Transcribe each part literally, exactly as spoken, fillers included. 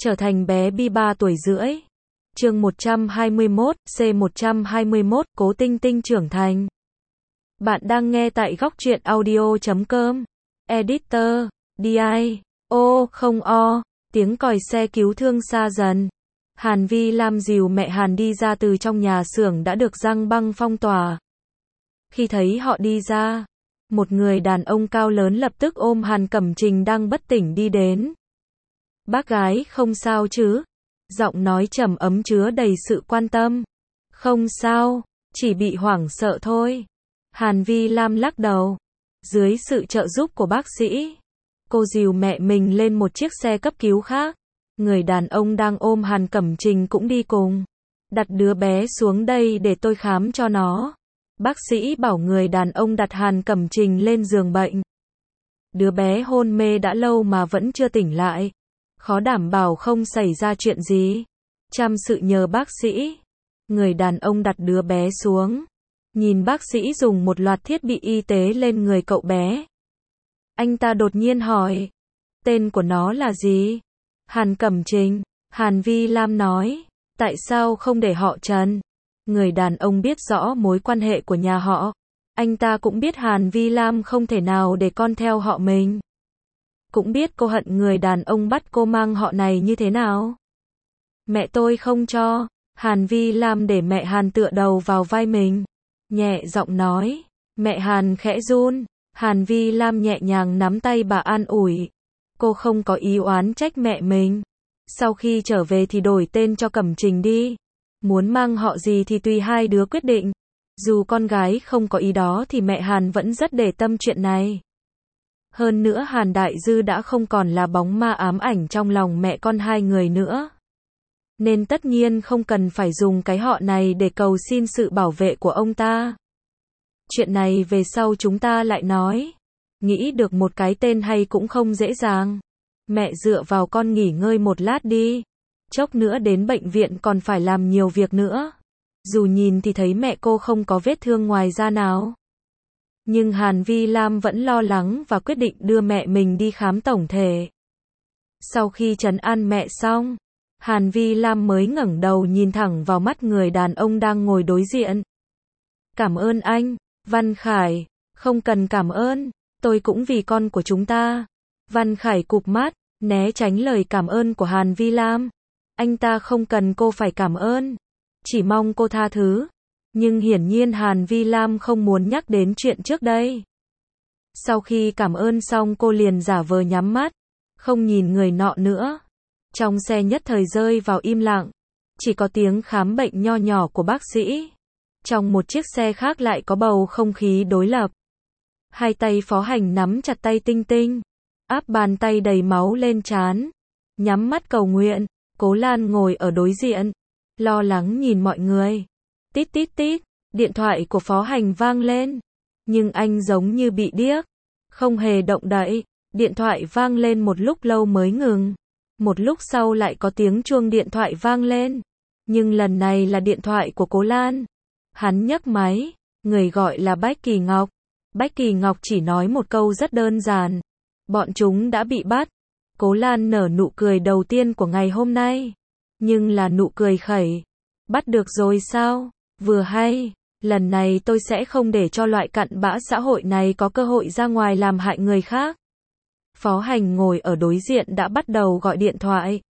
trở thành bé Bi ba tuổi rưỡi. Chương một trăm hai mươi mốt, C một trăm hai mươi mốt, Cố Tinh Tinh trưởng thành. Bạn đang nghe tại góc truyện audio chấm com. Editor, đi ai, ô, không o, tiếng còi xe cứu thương xa dần. Hàn Vi Lam dìu mẹ Hàn đi ra từ trong nhà xưởng đã được răng băng phong tỏa. Khi thấy họ đi ra, một người đàn ông cao lớn lập tức ôm Hàn Cẩm Trình đang bất tỉnh đi đến. Bác gái không sao chứ? Giọng nói trầm ấm chứa đầy sự quan tâm. Không sao, chỉ bị hoảng sợ thôi. Hàn Vi Lam lắc đầu. Dưới sự trợ giúp của bác sĩ, cô dìu mẹ mình lên một chiếc xe cấp cứu khác. Người đàn ông đang ôm Hàn Cẩm Trình cũng đi cùng. Đặt đứa bé xuống đây để tôi khám cho nó. Bác sĩ bảo người đàn ông đặt Hàn Cẩm Trình lên giường bệnh. Đứa bé hôn mê đã lâu mà vẫn chưa tỉnh lại. Khó đảm bảo không xảy ra chuyện gì. Chăm sự nhờ bác sĩ. Người đàn ông đặt đứa bé xuống. Nhìn bác sĩ dùng một loạt thiết bị y tế lên người cậu bé. Anh ta đột nhiên hỏi. Tên của nó là gì? Hàn Cẩm Trình. Hàn Vi Lam nói. Tại sao không để họ Trần? Người đàn ông biết rõ mối quan hệ của nhà họ. Anh ta cũng biết Hàn Vi Lam không thể nào để con theo họ mình. Cũng biết cô hận người đàn ông bắt cô mang họ này như thế nào. Mẹ tôi không cho. Hàn Vi Lam để mẹ Hàn tựa đầu vào vai mình. Nhẹ giọng nói. Mẹ Hàn khẽ run. Hàn Vi Lam nhẹ nhàng nắm tay bà an ủi. Cô không có ý oán trách mẹ mình. Sau khi trở về thì đổi tên cho Cẩm Trình đi. Muốn mang họ gì thì tùy hai đứa quyết định. Dù con gái không có ý đó thì mẹ Hàn vẫn rất để tâm chuyện này. Hơn nữa Hàn Đại Dư đã không còn là bóng ma ám ảnh trong lòng mẹ con hai người nữa. Nên tất nhiên không cần phải dùng cái họ này để cầu xin sự bảo vệ của ông ta. Chuyện này về sau chúng ta lại nói. Nghĩ được một cái tên hay cũng không dễ dàng. Mẹ dựa vào con nghỉ ngơi một lát đi. Chốc nữa đến bệnh viện còn phải làm nhiều việc nữa. Dù nhìn thì thấy mẹ cô không có vết thương ngoài da nào. Nhưng Hàn Vi Lam vẫn lo lắng và quyết định đưa mẹ mình đi khám tổng thể. Sau khi trấn an mẹ xong, Hàn Vi Lam mới ngẩng đầu nhìn thẳng vào mắt người đàn ông đang ngồi đối diện. Cảm ơn anh, Văn Khải. Không cần cảm ơn, tôi cũng vì con của chúng ta. Văn Khải cụp mắt, né tránh lời cảm ơn của Hàn Vi Lam. Anh ta không cần cô phải cảm ơn, chỉ mong cô tha thứ. Nhưng hiển nhiên Hàn Vi Lam không muốn nhắc đến chuyện trước đây. Sau khi cảm ơn xong cô liền giả vờ nhắm mắt, không nhìn người nọ nữa. Trong xe nhất thời rơi vào im lặng, chỉ có tiếng khám bệnh nho nhỏ của bác sĩ. Trong một chiếc xe khác lại có bầu không khí đối lập. Hai tay Phó Hành nắm chặt tay Tinh Tinh, áp bàn tay đầy máu lên trán, nhắm mắt cầu nguyện. Cố Lan ngồi ở đối diện, lo lắng nhìn mọi người. Tít tít tít, điện thoại của Phó Hành vang lên. Nhưng anh giống như bị điếc, không hề động đậy. Điện thoại vang lên một lúc lâu mới ngừng. Một lúc sau lại có tiếng chuông điện thoại vang lên. Nhưng lần này là điện thoại của Cố Lan. Hắn nhấc máy, người gọi là Bách Kỳ Ngọc. Bách Kỳ Ngọc chỉ nói một câu rất đơn giản. Bọn chúng đã bị bắt. Cố Lan nở nụ cười đầu tiên của ngày hôm nay. Nhưng là nụ cười khẩy. Bắt được rồi sao? Vừa hay, lần này tôi sẽ không để cho loại cặn bã xã hội này có cơ hội ra ngoài làm hại người khác. Phó Hành ngồi ở đối diện đã bắt đầu gọi điện thoại.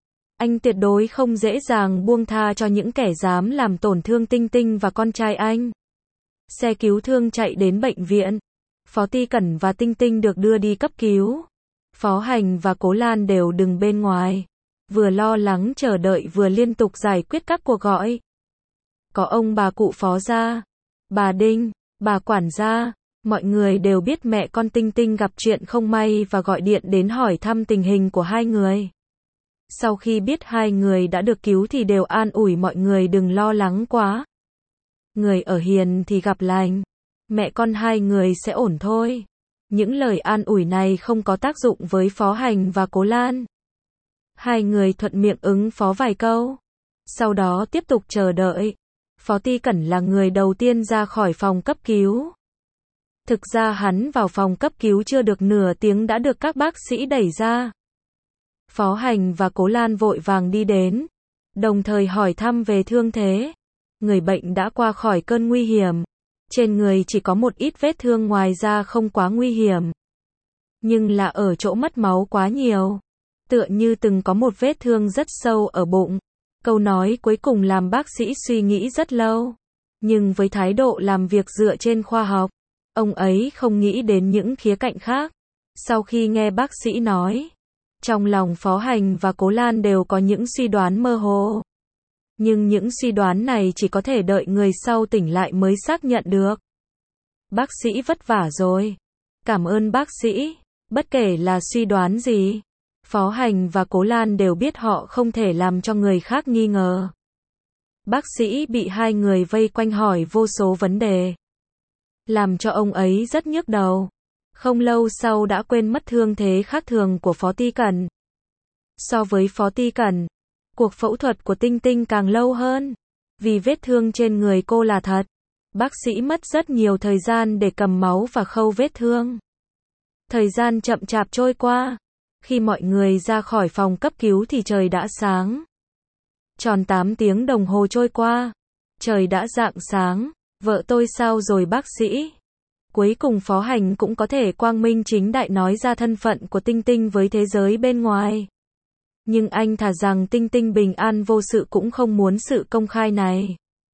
Anh tuyệt đối không dễ dàng buông tha cho những kẻ dám làm tổn thương Tinh Tinh và con trai anh. Xe cứu thương chạy đến bệnh viện. Phó Ti Cẩn và Tinh Tinh được đưa đi cấp cứu. Phó Hành và Cố Lan đều đứng bên ngoài. Vừa lo lắng chờ đợi vừa liên tục giải quyết các cuộc gọi. Có ông bà cụ Phó gia, bà Đinh, bà quản gia, mọi người đều biết mẹ con Tinh Tinh gặp chuyện không may và gọi điện đến hỏi thăm tình hình của hai người. Sau khi biết hai người đã được cứu thì đều an ủi mọi người đừng lo lắng quá. Người ở hiền thì gặp lành, mẹ con hai người sẽ ổn thôi. Những lời an ủi này không có tác dụng với Phó Hành và Cố Lan. Hai người thuận miệng ứng phó vài câu. Sau đó tiếp tục chờ đợi. Phó Ti Cẩn là người đầu tiên ra khỏi phòng cấp cứu. Thực ra hắn vào phòng cấp cứu chưa được nửa tiếng đã được các bác sĩ đẩy ra. Phó Hành và Cố Lan vội vàng đi đến, đồng thời hỏi thăm về thương thế. Người bệnh đã qua khỏi cơn nguy hiểm, trên người chỉ có một ít vết thương ngoài ra không quá nguy hiểm. Nhưng là ở chỗ mất máu quá nhiều, tựa như từng có một vết thương rất sâu ở bụng. Câu nói cuối cùng làm bác sĩ suy nghĩ rất lâu, nhưng với thái độ làm việc dựa trên khoa học, ông ấy không nghĩ đến những khía cạnh khác. Sau khi nghe bác sĩ nói, trong lòng Phó Hành và Cố Lan đều có những suy đoán mơ hồ. Nhưng những suy đoán này chỉ có thể đợi người sau tỉnh lại mới xác nhận được. Bác sĩ vất vả rồi. Cảm ơn bác sĩ. Bất kể là suy đoán gì, Phó Hành và Cố Lan đều biết họ không thể làm cho người khác nghi ngờ. Bác sĩ bị hai người vây quanh hỏi vô số vấn đề, làm cho ông ấy rất nhức đầu. Không lâu sau đã quên mất thương thế khác thường của Phó Ti Cẩn. So với Phó Ti Cẩn, cuộc phẫu thuật của Tinh Tinh càng lâu hơn, vì vết thương trên người cô là thật. Bác sĩ mất rất nhiều thời gian để cầm máu và khâu vết thương. Thời gian chậm chạp trôi qua. Khi mọi người ra khỏi phòng cấp cứu thì trời đã sáng. Tròn tám tiếng đồng hồ trôi qua, trời đã rạng sáng. Vợ tôi sao rồi bác sĩ? Cuối cùng Phó Hành cũng có thể quang minh chính đại nói ra thân phận của Tinh Tinh với thế giới bên ngoài. Nhưng anh thà rằng Tinh Tinh bình an vô sự cũng không muốn sự công khai này.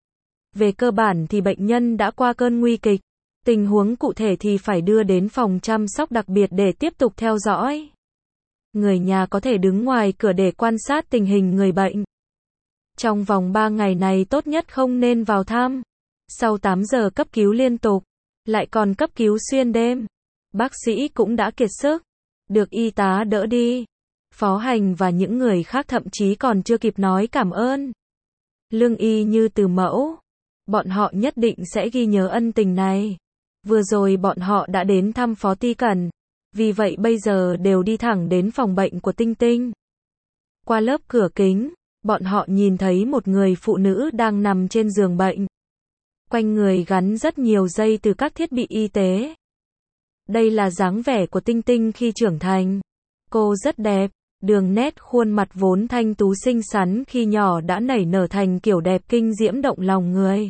Về cơ bản thì bệnh nhân đã qua cơn nguy kịch. Tình huống cụ thể thì phải đưa đến phòng chăm sóc đặc biệt để tiếp tục theo dõi. Người nhà có thể đứng ngoài cửa để quan sát tình hình người bệnh. Trong vòng ba ngày này tốt nhất không nên vào thăm. Sau tám giờ cấp cứu liên tục, lại còn cấp cứu xuyên đêm. Bác sĩ cũng đã kiệt sức, được y tá đỡ đi. Phó Hành và những người khác thậm chí còn chưa kịp nói cảm ơn. Lương y như từ mẫu. Bọn họ nhất định sẽ ghi nhớ ân tình này. Vừa rồi bọn họ đã đến thăm Phó Ti Cẩn, vì vậy bây giờ đều đi thẳng đến phòng bệnh của Tinh Tinh. Qua lớp cửa kính, bọn họ nhìn thấy một người phụ nữ đang nằm trên giường bệnh. Quanh người gắn rất nhiều dây từ các thiết bị y tế. Đây là dáng vẻ của Tinh Tinh khi trưởng thành. Cô rất đẹp, đường nét khuôn mặt vốn thanh tú xinh xắn khi nhỏ đã nảy nở thành kiểu đẹp kinh diễm động lòng người.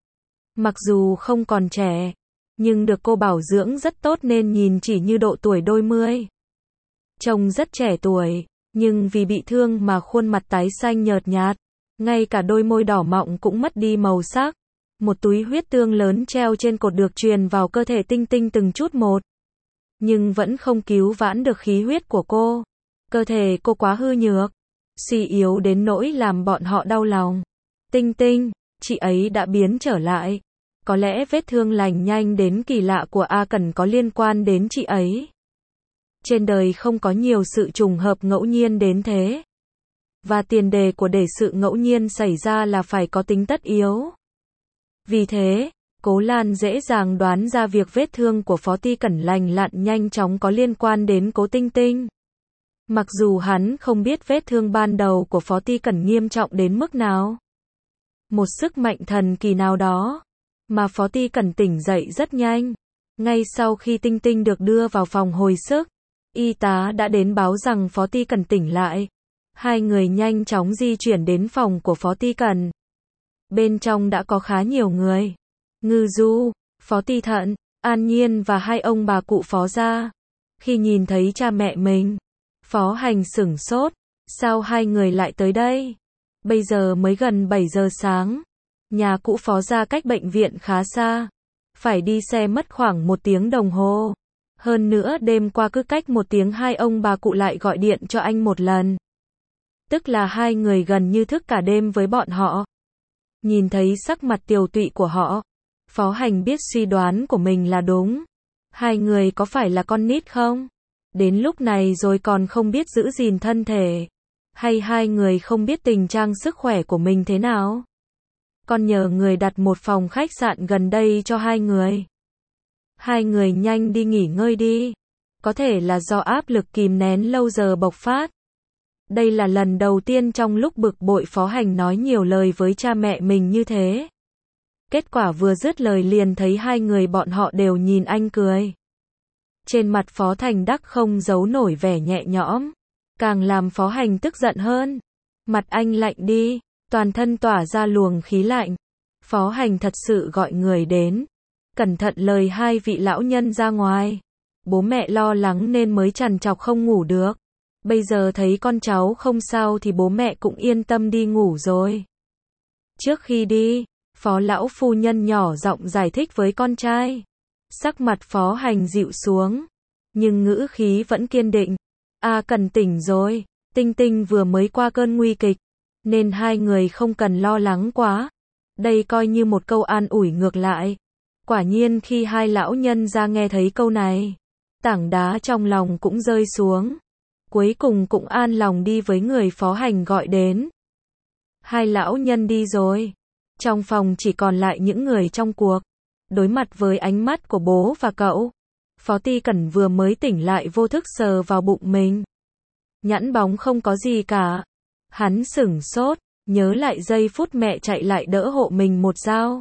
Mặc dù không còn trẻ, nhưng được cô bảo dưỡng rất tốt nên nhìn chỉ như độ tuổi đôi mươi. Trông rất trẻ tuổi, nhưng vì bị thương mà khuôn mặt tái xanh nhợt nhạt, ngay cả đôi môi đỏ mọng cũng mất đi màu sắc. Một túi huyết tương lớn treo trên cột được truyền vào cơ thể Tinh Tinh từng chút một, nhưng vẫn không cứu vãn được khí huyết của cô. Cơ thể cô quá hư nhược, suy yếu đến nỗi làm bọn họ đau lòng. Tinh Tinh, chị ấy đã biến trở lại. Có lẽ vết thương lành nhanh đến kỳ lạ của A Cẩn có liên quan đến chị ấy. Trên đời không có nhiều sự trùng hợp ngẫu nhiên đến thế. Và tiền đề của để sự ngẫu nhiên xảy ra là phải có tính tất yếu. Vì thế, Cố Lan dễ dàng đoán ra việc vết thương của Phó Ti Cẩn lành lặn nhanh chóng có liên quan đến Cố Tinh Tinh. Mặc dù hắn không biết vết thương ban đầu của Phó Ti Cẩn nghiêm trọng đến mức nào. Một sức mạnh thần kỳ nào đó, mà Phó Ti Cẩn tỉnh dậy rất nhanh. Ngay sau khi Tinh Tinh được đưa vào phòng hồi sức, y tá đã đến báo rằng Phó Ti Cẩn tỉnh lại. Hai người nhanh chóng di chuyển đến phòng của Phó Ti Cẩn. Bên trong đã có khá nhiều người. Ngư Du, Phó Ti Thận, An Nhiên và hai ông bà cụ Phó gia. Khi nhìn thấy cha mẹ mình, Phó Hành sửng sốt. Sao hai người lại tới đây? Bây giờ mới gần bảy giờ sáng. Nhà cũ Phó gia cách bệnh viện khá xa. Phải đi xe mất khoảng một tiếng đồng hồ. Hơn nữa đêm qua cứ cách một tiếng hai ông bà cụ lại gọi điện cho anh một lần. Tức là hai người gần như thức cả đêm với bọn họ. Nhìn thấy sắc mặt tiều tụy của họ, Phó Hành biết suy đoán của mình là đúng. Hai người có phải là con nít không? Đến lúc này rồi còn không biết giữ gìn thân thể. Hay hai người không biết tình trạng sức khỏe của mình thế nào? Con nhờ người đặt một phòng khách sạn gần đây cho hai người. Hai người nhanh đi nghỉ ngơi đi. Có thể là do áp lực kìm nén lâu giờ bộc phát. Đây là lần đầu tiên trong lúc bực bội Phó Hành nói nhiều lời với cha mẹ mình như thế. Kết quả vừa dứt lời liền thấy hai người bọn họ đều nhìn anh cười. Trên mặt Phó Thành Đắc không giấu nổi vẻ nhẹ nhõm. càng làm Phó Hành tức giận hơn. Mặt anh lạnh đi, toàn thân tỏa ra luồng khí lạnh. Phó Hành thật sự gọi người đến. Cẩn thận lời hai vị lão nhân ra ngoài. Bố mẹ lo lắng nên mới trằn trọc không ngủ được. Bây giờ thấy con cháu không sao thì bố mẹ cũng yên tâm đi ngủ rồi. Trước khi đi, Phó lão phu nhân nhỏ giọng giải thích với con trai. Sắc mặt Phó Hành dịu xuống, nhưng ngữ khí vẫn kiên định. A Cần tỉnh rồi, Tinh Tinh vừa mới qua cơn nguy kịch, nên hai người không cần lo lắng quá. Đây coi như một câu an ủi ngược lại. Quả nhiên khi hai lão nhân ra nghe thấy câu này, tảng đá trong lòng cũng rơi xuống. Cuối cùng cũng an lòng đi với người Phó Hành gọi đến. Hai lão nhân đi rồi. Trong phòng chỉ còn lại những người trong cuộc. Đối mặt với ánh mắt của bố và cậu, Phó Ti Cẩn vừa mới tỉnh lại vô thức sờ vào bụng mình. Nhẵn bóng không có gì cả. Hắn sửng sốt, nhớ lại giây phút mẹ chạy lại đỡ hộ mình một dao.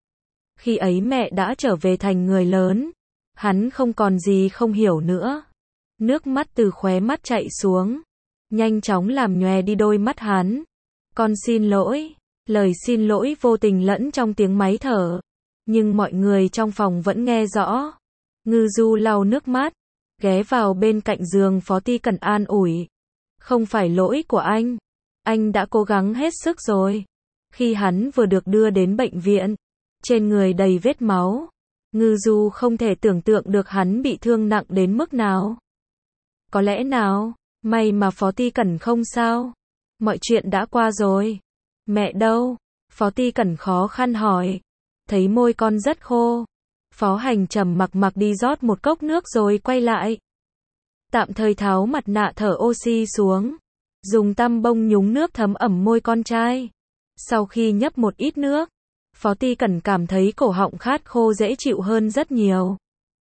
Khi ấy mẹ đã trở về thành người lớn. Hắn không còn gì không hiểu nữa. Nước mắt từ khóe mắt chạy xuống, nhanh chóng làm nhòe đi đôi mắt hắn. Con xin lỗi. Lời xin lỗi vô tình lẫn trong tiếng máy thở. Nhưng mọi người trong phòng vẫn nghe rõ. Ngư Du lau nước mắt, ghé vào bên cạnh giường Phó Ti Cẩn an ủi. Không phải lỗi của anh. Anh đã cố gắng hết sức rồi. Khi hắn vừa được đưa đến bệnh viện, trên người đầy vết máu. Ngư Du không thể tưởng tượng được hắn bị thương nặng đến mức nào. Có lẽ nào, may mà Phó Ti Cẩn không sao. Mọi chuyện đã qua rồi. Mẹ đâu? Phó Ti Cẩn khó khăn hỏi. Thấy môi con rất khô. Phó Hành trầm mặc mặc đi rót một cốc nước rồi quay lại. Tạm thời tháo mặt nạ thở oxy xuống. Dùng tăm bông nhúng nước thấm ẩm môi con trai. Sau khi nhấp một ít nước, Phó Ti Cẩn cảm thấy cổ họng khát khô dễ chịu hơn rất nhiều.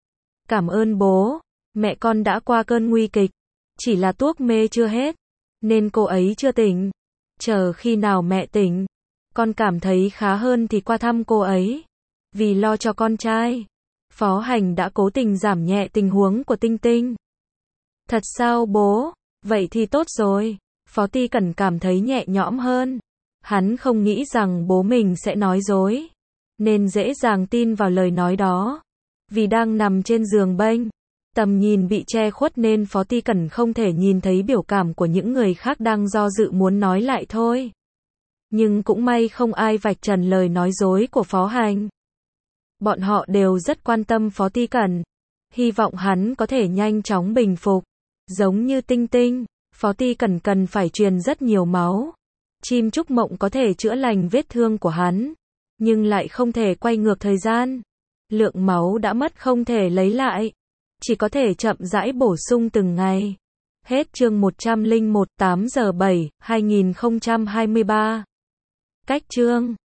Cảm ơn bố. Mẹ con đã qua cơn nguy kịch. Chỉ là thuốc mê chưa hết, nên cô ấy chưa tỉnh. Chờ khi nào mẹ tỉnh, con cảm thấy khá hơn thì qua thăm cô ấy. Vì lo cho con trai, Phó Hành đã cố tình giảm nhẹ tình huống của Tinh Tinh. Thật sao bố? Vậy thì tốt rồi. Phó Ti Cẩn cảm thấy nhẹ nhõm hơn. Hắn không nghĩ rằng bố mình sẽ nói dối, nên dễ dàng tin vào lời nói đó. Vì đang nằm trên giường bênh, tầm nhìn bị che khuất nên Phó Ti Cẩn không thể nhìn thấy biểu cảm của những người khác đang do dự muốn nói lại thôi. Nhưng cũng may không ai vạch trần lời nói dối của Phó Hành. Bọn họ đều rất quan tâm Phó Ti Cẩn, hy vọng hắn có thể nhanh chóng bình phục. Giống như Tinh Tinh, Phó Ti Cẩn cần phải truyền rất nhiều máu. Chim Trúc Mộng có thể chữa lành vết thương của hắn, nhưng lại không thể quay ngược thời gian. Lượng máu đã mất không thể lấy lại, chỉ có thể chậm rãi bổ sung từng ngày. Hết chương một trăm lẻ một, tám giờ bảy, hai nghìn không trăm hai mươi ba. Cách chương